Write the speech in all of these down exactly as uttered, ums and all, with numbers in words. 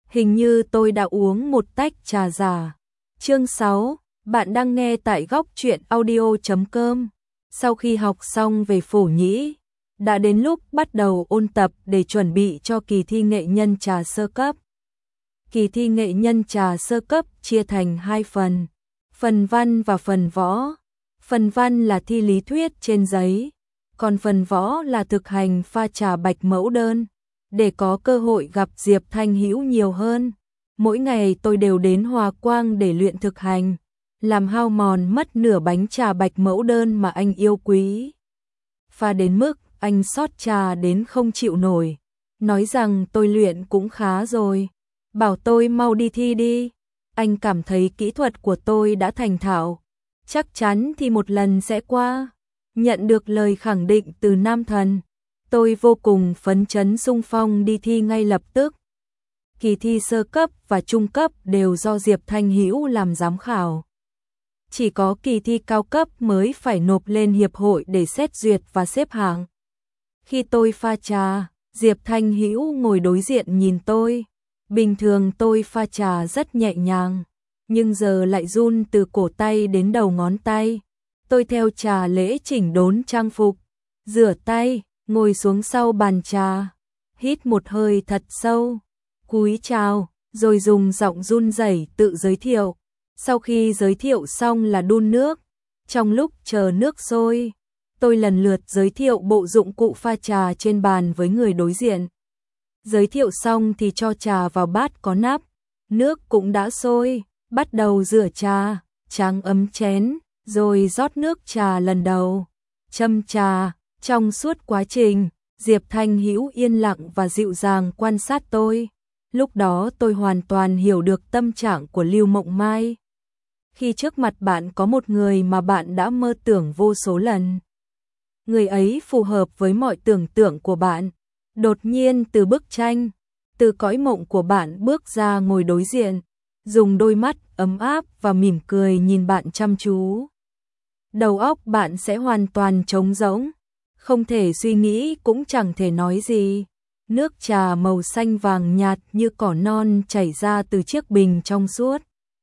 Hình như tôi đã uống một tách trà giả. Chương sáu, bạn đang nghe tại góc truyện audio chấm com. Sau khi học xong về Phổ Nhĩ, đã đến lúc bắt đầu ôn tập để chuẩn bị cho kỳ thi nghệ nhân trà sơ cấp. Kỳ thi nghệ nhân trà sơ cấp chia thành hai phần, phần văn và phần võ. Phần văn là thi lý thuyết trên giấy, còn phần võ là thực hành pha trà bạch mẫu đơn. Để có cơ hội gặp Diệp Thanh Hữu nhiều hơn, mỗi ngày tôi đều đến Hòa Quang để luyện thực hành, làm hao mòn mất nửa bánh trà bạch mẫu đơn mà anh yêu quý. Pha đến mức anh xót trà đến không chịu nổi, nói rằng tôi luyện cũng khá rồi, bảo tôi mau đi thi đi. Anh cảm thấy kỹ thuật của tôi đã thành thạo, chắc chắn thì một lần sẽ qua. Nhận được lời khẳng định từ Nam Thần, tôi vô cùng phấn chấn xung phong đi thi ngay lập tức. Kỳ thi sơ cấp và trung cấp đều do Diệp Thanh Hữu làm giám khảo. Chỉ có kỳ thi cao cấp mới phải nộp lên hiệp hội để xét duyệt và xếp hạng. Khi tôi pha trà, Diệp Thanh Hữu ngồi đối diện nhìn tôi. Bình thường tôi pha trà rất nhẹ nhàng, nhưng giờ lại run từ cổ tay đến đầu ngón tay. Tôi theo trà lễ chỉnh đốn trang phục, rửa tay, ngồi xuống sau bàn trà, hít một hơi thật sâu, cúi chào, rồi dùng giọng run rẩy tự giới thiệu. Sau khi giới thiệu xong là đun nước. Trong lúc chờ nước sôi, tôi lần lượt giới thiệu bộ dụng cụ pha trà trên bàn với người đối diện. Giới thiệu xong thì cho trà vào bát có nắp, nước cũng đã sôi, bắt đầu rửa trà, tráng ấm chén, rồi rót nước trà lần đầu, châm trà. Trong suốt quá trình, Diệp Thanh Hữu yên lặng và dịu dàng quan sát tôi. Lúc đó tôi hoàn toàn hiểu được tâm trạng của Lưu Mộng Mai. Khi trước mặt bạn có một người mà bạn đã mơ tưởng vô số lần. Người ấy phù hợp với mọi tưởng tượng của bạn. Đột nhiên từ bức tranh, từ cõi mộng của bạn bước ra ngồi đối diện, dùng đôi mắt ấm áp và mỉm cười nhìn bạn chăm chú. Đầu óc bạn sẽ hoàn toàn trống rỗng, không thể suy nghĩ cũng chẳng thể nói gì. Nước trà màu xanh vàng nhạt như cỏ non chảy ra từ chiếc bình trong suốt,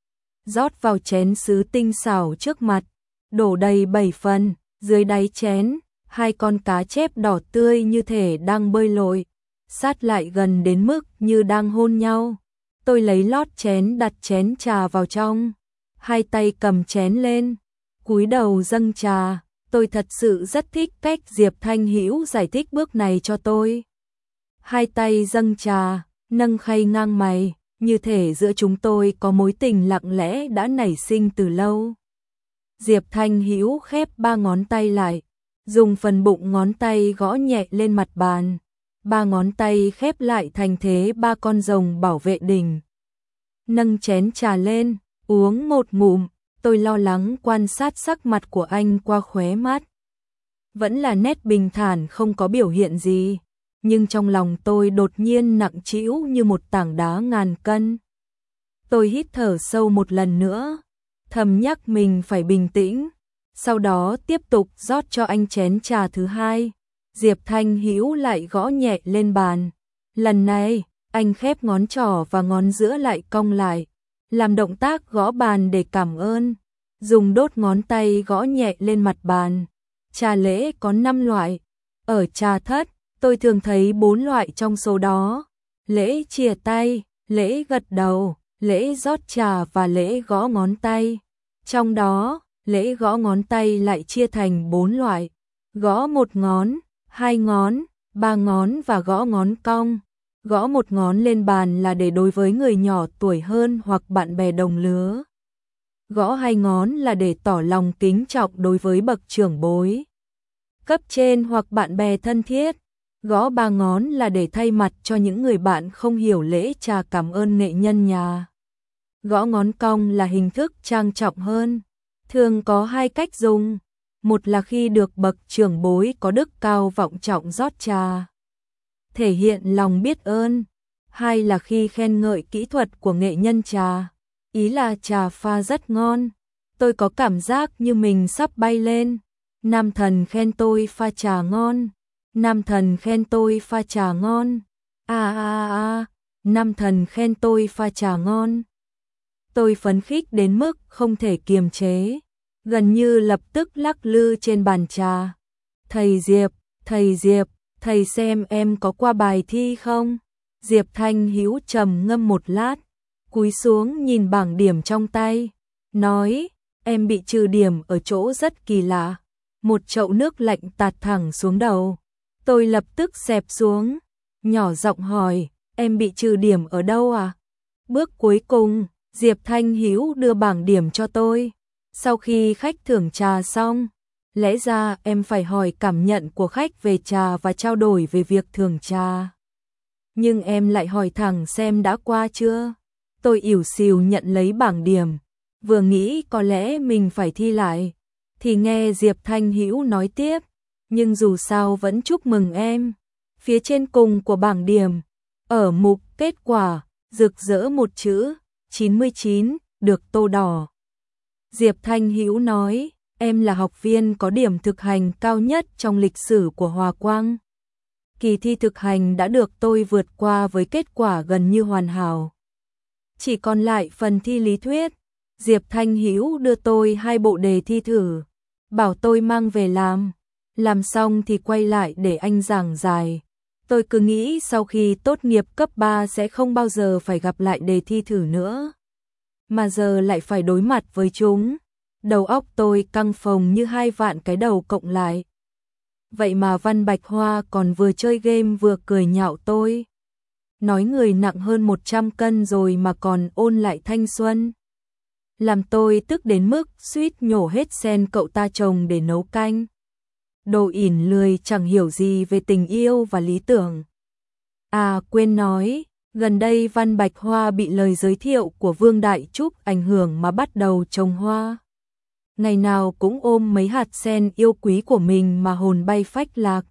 rót vào chén sứ tinh xảo trước mặt, đổ đầy bảy phần. Dưới đáy chén, hai con cá chép đỏ tươi như thể đang bơi lội, sát lại gần đến mức như đang hôn nhau. Tôi lấy lót chén đặt chén trà vào trong, hai tay cầm chén lên, cúi đầu dâng trà. Tôi thật sự rất thích cách Diệp Thanh Hữu giải thích bước này cho tôi. Hai tay dâng trà, nâng khay ngang mày, như thể giữa chúng tôi có mối tình lặng lẽ đã nảy sinh từ lâu. Diệp Thanh Hữu khép ba ngón tay lại, dùng phần bụng ngón tay gõ nhẹ lên mặt bàn. Ba ngón tay khép lại thành thế ba con rồng bảo vệ đỉnh. Nâng chén trà lên, uống một ngụm. Tôi lo lắng quan sát sắc mặt của anh qua khóe mắt. Vẫn là nét bình thản không có biểu hiện gì, nhưng trong lòng tôi đột nhiên nặng trĩu như một tảng đá ngàn cân. Tôi hít thở sâu một lần nữa, thầm nhắc mình phải bình tĩnh, sau đó tiếp tục rót cho anh chén trà thứ hai. Diệp Thanh Hữu lại gõ nhẹ lên bàn. Lần này, anh khép ngón trỏ và ngón giữa lại cong lại, làm động tác gõ bàn để cảm ơn, dùng đốt ngón tay gõ nhẹ lên mặt bàn. Trà lễ có năm loại, ở trà thất, tôi thường thấy bốn loại trong số đó: lễ chìa tay, lễ gật đầu, lễ rót trà và lễ gõ ngón tay. Trong đó, lễ gõ ngón tay lại chia thành bốn loại: gõ một ngón, hai ngón, ba ngón và gõ ngón cong. Gõ một ngón lên bàn là để đối với người nhỏ tuổi hơn hoặc bạn bè đồng lứa. Gõ hai ngón là để tỏ lòng kính trọng đối với bậc trưởng bối, cấp trên hoặc bạn bè thân thiết. Gõ ba ngón là để thay mặt cho những người bạn không hiểu lễ trà cảm ơn nghệ nhân nhà. Gõ ngón cong là hình thức trang trọng hơn, thường có hai cách dùng. Một là khi được bậc trưởng bối có đức cao vọng trọng rót trà, thể hiện lòng biết ơn. Hai là khi khen ngợi kỹ thuật của nghệ nhân trà, ý là trà pha rất ngon. Tôi có cảm giác như mình sắp bay lên. Nam Thần khen tôi pha trà ngon. Nam Thần khen tôi pha trà ngon. À à à, Nam thần khen tôi pha trà ngon. Tôi phấn khích đến mức không thể kiềm chế, gần như lập tức lắc lư trên bàn trà. Thầy Diệp, thầy Diệp, thầy xem em có qua bài thi không? Diệp Thanh Hữu trầm ngâm một lát, cúi xuống nhìn bảng điểm trong tay, nói, em bị trừ điểm ở chỗ rất kỳ lạ. Một chậu nước lạnh tạt thẳng xuống đầu. Tôi lập tức xẹp xuống, nhỏ giọng hỏi, em bị trừ điểm ở đâu à? Bước cuối cùng, Diệp Thanh Hữu đưa bảng điểm cho tôi. Sau khi khách thưởng trà xong, lẽ ra em phải hỏi cảm nhận của khách về trà và trao đổi về việc thưởng trà. Nhưng em lại hỏi thẳng xem đã qua chưa. Tôi ỉu xìu nhận lấy bảng điểm, vừa nghĩ có lẽ mình phải thi lại, thì nghe Diệp Thanh Hữu nói tiếp, nhưng dù sao vẫn chúc mừng em. Phía trên cùng của bảng điểm, ở mục kết quả, rực rỡ một chữ, chín mươi chín, được tô đỏ. Diệp Thanh Hữu nói, em là học viên có điểm thực hành cao nhất trong lịch sử của Hòa Quang. Kỳ thi thực hành đã được tôi vượt qua với kết quả gần như hoàn hảo. Chỉ còn lại phần thi lý thuyết. Diệp Thanh Hữu đưa tôi hai bộ đề thi thử, bảo tôi mang về làm. Làm xong thì quay lại để anh giảng giải. Tôi cứ nghĩ sau khi tốt nghiệp cấp ba sẽ không bao giờ phải gặp lại đề thi thử nữa, mà giờ lại phải đối mặt với chúng. Đầu óc tôi căng phồng như hai vạn cái đầu cộng lại. Vậy mà Văn Bạch Hoa còn vừa chơi game vừa cười nhạo tôi. Nói người nặng hơn một trăm cân rồi mà còn ôn lại thanh xuân. Làm tôi tức đến mức suýt nhổ hết sen cậu ta trồng để nấu canh. Đồ ỉn lười chẳng hiểu gì về tình yêu và lý tưởng. À quên nói, gần đây Văn Bạch Hoa bị lời giới thiệu của Vương Đại Trúc ảnh hưởng mà bắt đầu trồng hoa. Ngày nào cũng ôm mấy hạt sen yêu quý của mình mà hồn bay phách lạc.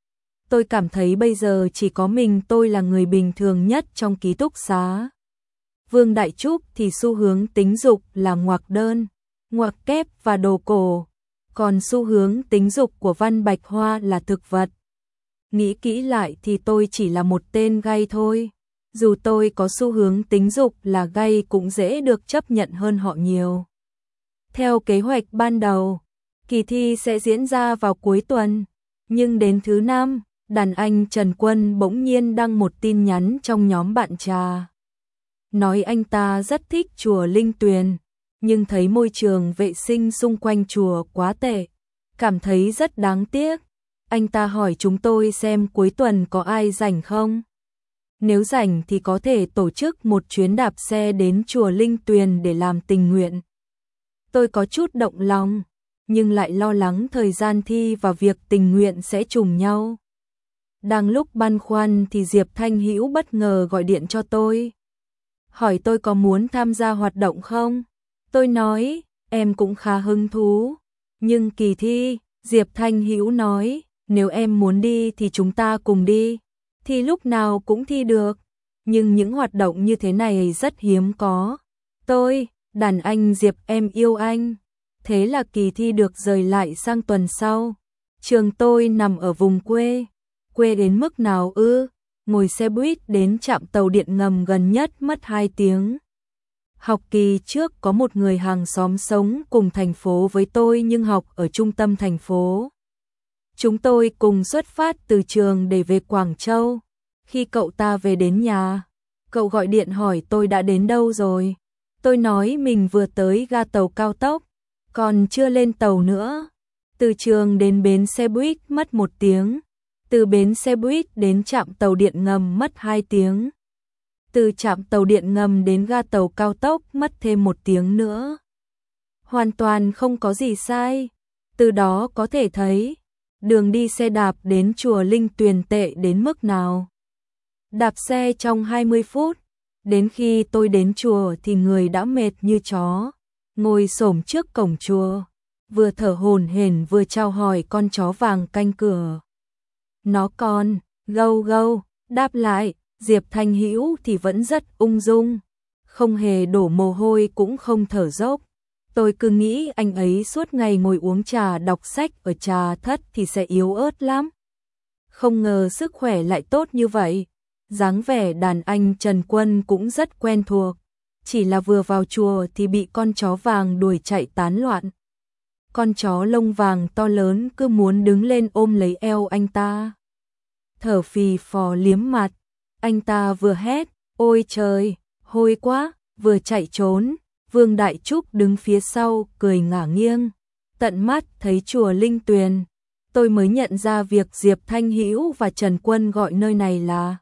Tôi cảm thấy bây giờ chỉ có mình tôi là người bình thường nhất trong ký túc xá. Vương Đại Trúc thì xu hướng tính dục là ngoặc đơn, ngoặc kép và đồ cổ, còn xu hướng tính dục của Văn Bạch Hoa là thực vật. Nghĩ kỹ lại thì tôi chỉ là một tên gay thôi. Dù tôi có xu hướng tính dục là gay cũng dễ được chấp nhận hơn họ nhiều. Theo kế hoạch ban đầu, kỳ thi sẽ diễn ra vào cuối tuần, nhưng đến thứ năm, đàn anh Trần Quân bỗng nhiên đăng một tin nhắn trong nhóm bạn trà. Nói anh ta rất thích chùa Linh Tuyền, nhưng thấy môi trường vệ sinh xung quanh chùa quá tệ, cảm thấy rất đáng tiếc. Anh ta hỏi chúng tôi xem cuối tuần có ai rảnh không? Nếu rảnh thì có thể tổ chức một chuyến đạp xe đến chùa Linh Tuyền để làm tình nguyện. Tôi có chút động lòng, nhưng lại lo lắng thời gian thi và việc tình nguyện sẽ trùng nhau. Đang lúc băn khoăn thì Diệp Thanh Hữu bất ngờ gọi điện cho tôi. Hỏi tôi có muốn tham gia hoạt động không? Tôi nói, em cũng khá hứng thú. Nhưng kỳ thi, Diệp Thanh Hữu nói, nếu em muốn đi thì chúng ta cùng đi. Thì lúc nào cũng thi được. Nhưng những hoạt động như thế này rất hiếm có. Tôi, đàn anh Diệp em yêu anh. Thế là kỳ thi được rời lại sang tuần sau. Trường tôi nằm ở vùng quê. Quê đến mức nào ư? Ngồi xe buýt đến trạm tàu điện ngầm gần nhất mất hai tiếng. Học kỳ trước có một người hàng xóm sống cùng thành phố với tôi nhưng học ở trung tâm thành phố. Chúng tôi cùng xuất phát từ trường để về Quảng Châu. Khi cậu ta về đến nhà, cậu gọi điện hỏi tôi đã đến đâu rồi. Tôi nói mình vừa tới ga tàu cao tốc, còn chưa lên tàu nữa. Từ trường đến bến xe buýt mất một tiếng. Từ bến xe buýt đến trạm tàu điện ngầm mất hai tiếng. Từ trạm tàu điện ngầm đến ga tàu cao tốc mất thêm một tiếng nữa. Hoàn toàn không có gì sai. Từ đó có thể thấy, đường đi xe đạp đến chùa Linh Tuyền tệ đến mức nào. Đạp xe trong hai mươi phút, đến khi tôi đến chùa thì người đã mệt như chó. Ngồi xổm trước cổng chùa, vừa thở hổn hển vừa chào hỏi con chó vàng canh cửa. Nó còn, gâu gâu, đáp lại. Diệp Thanh Hữu thì vẫn rất ung dung, không hề đổ mồ hôi cũng không thở dốc. Tôi cứ nghĩ anh ấy suốt ngày ngồi uống trà đọc sách ở trà thất thì sẽ yếu ớt lắm. Không ngờ sức khỏe lại tốt như vậy. dáng vẻ đàn anh Trần Quân cũng rất quen thuộc, chỉ là vừa vào chùa thì bị con chó vàng đuổi chạy tán loạn. Con chó lông vàng to lớn cứ muốn đứng lên ôm lấy eo anh ta. Thở phì phò liếm mặt, anh ta vừa hét, ôi trời, hôi quá, vừa chạy trốn. Vương Đại Trúc đứng phía sau cười ngả nghiêng, tận mắt thấy chùa Linh Tuyền, tôi mới nhận ra việc Diệp Thanh Hữu và Trần Quân gọi nơi này là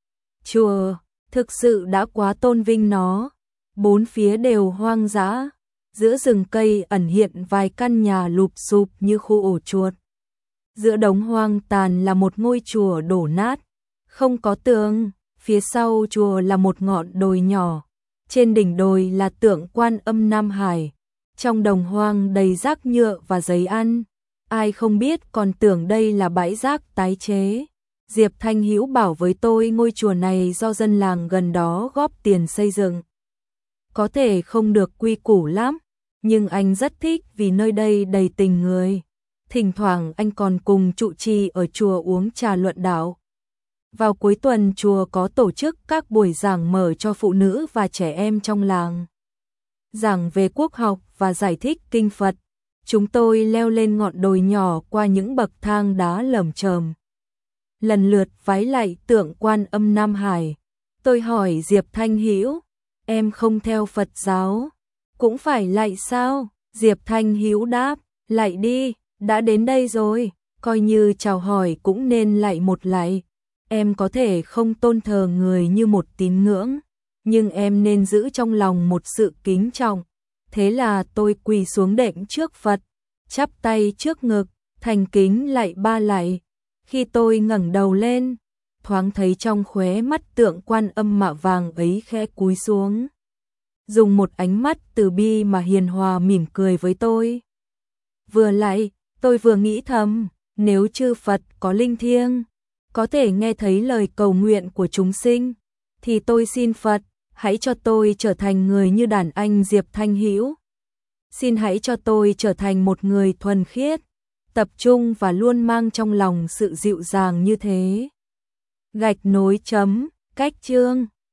chùa, thực sự đã quá tôn vinh nó. Bốn phía đều hoang dã, giữa rừng cây ẩn hiện vài căn nhà lụp xụp như khu ổ chuột. Giữa đống hoang tàn là một ngôi chùa đổ nát, không có tường, phía sau chùa là một ngọn đồi nhỏ. Trên đỉnh đồi là tượng Quan Âm Nam Hải, trong đồng hoang đầy rác nhựa và giấy ăn. Ai không biết còn tưởng đây là bãi rác tái chế. Diệp Thanh Hữu bảo với tôi ngôi chùa này do dân làng gần đó góp tiền xây dựng. Có thể không được quy củ lắm, nhưng anh rất thích vì nơi đây đầy tình người. Thỉnh thoảng anh còn cùng trụ trì ở chùa uống trà luận đạo. Vào cuối tuần chùa có tổ chức các buổi giảng mở cho phụ nữ và trẻ em trong làng. Giảng về quốc học và giải thích kinh Phật. Chúng tôi leo lên ngọn đồi nhỏ qua những bậc thang đá lởm chởm. Lần lượt vái lạy tượng Quan Âm Nam Hải. Tôi hỏi Diệp Thanh Hữu, em không theo Phật giáo, cũng phải lạy sao? Diệp Thanh Hữu đáp, lạy đi, đã đến đây rồi, coi như chào hỏi cũng nên lạy một lạy. Em có thể không tôn thờ người như một tín ngưỡng, nhưng em nên giữ trong lòng một sự kính trọng. Thế là tôi quỳ xuống đệm trước Phật, chắp tay trước ngực, thành kính lạy ba lạy. Khi tôi ngẩng đầu lên, thoáng thấy trong khóe mắt tượng Quan Âm mạ vàng ấy khẽ cúi xuống, dùng một ánh mắt từ bi mà hiền hòa mỉm cười với tôi. Vừa lạy, tôi vừa nghĩ thầm, nếu chư Phật có linh thiêng, có thể nghe thấy lời cầu nguyện của chúng sinh, thì tôi xin Phật, hãy cho tôi trở thành người như đàn anh Diệp Thanh Hữu. Xin hãy cho tôi trở thành một người thuần khiết, tập trung và luôn mang trong lòng sự dịu dàng như thế. Gạch nối chấm, cách chương